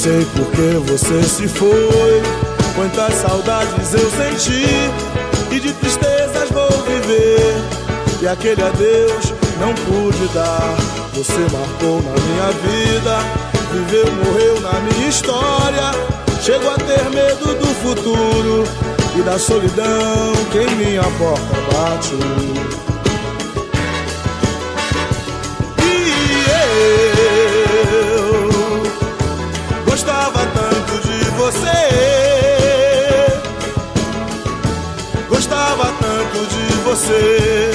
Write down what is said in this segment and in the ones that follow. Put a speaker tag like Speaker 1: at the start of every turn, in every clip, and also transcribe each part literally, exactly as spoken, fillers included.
Speaker 1: sei por que você se foi, quantas saudades eu senti, e de tristezas vou viver, e aquele adeus não pude dar. Você marcou na minha vida, viveu, morreu na minha história. Chego a ter medo do futuro e da solidão que em minha porta bate. E eu gostava tanto de você, gostava tanto de você.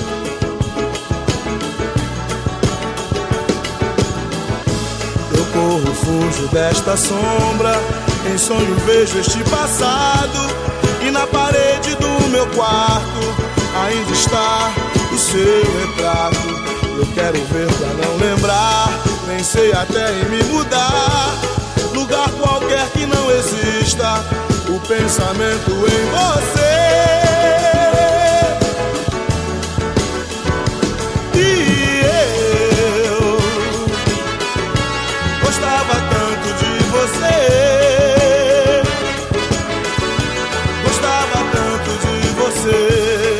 Speaker 1: Eu corro, fujo desta sombra, em sonho vejo este passado, e na parede do meu quarto ainda está o seu retrato. Eu quero ver pra não lembrar, pensei até em me mudar, lugar qualquer que não exista o pensamento em você. E eu gostava tanto de você, gostava tanto de você.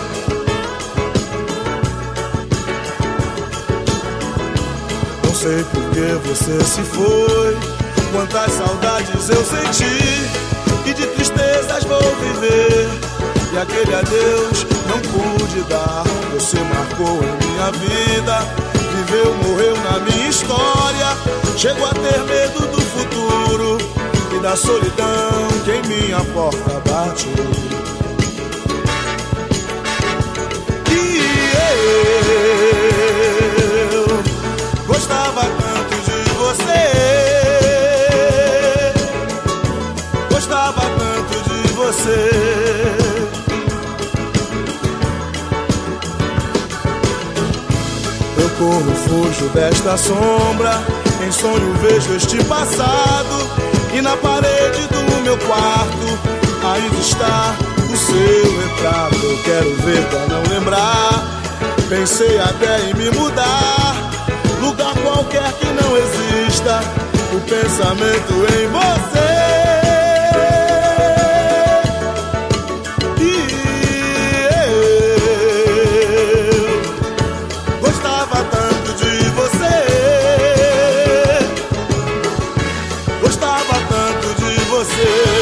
Speaker 1: Não sei por que você se foi, quantas saudades eu senti, e de tristezas vou viver, e aquele adeus não pude dar. Você marcou em minha vida, viveu, morreu na minha história. Chego a ter medo do futuro e da solidão que em minha porta bate. E eu gostava tanto de você, gostava tanto de você. Eu corro, fujo desta sombra, em sonho vejo este passado, e na parede do meu quarto ainda está o seu retrato. Eu quero ver pra não lembrar, pensei até em me mudar, lugar qualquer que não exista o pensamento em você. Gostava tanto de você.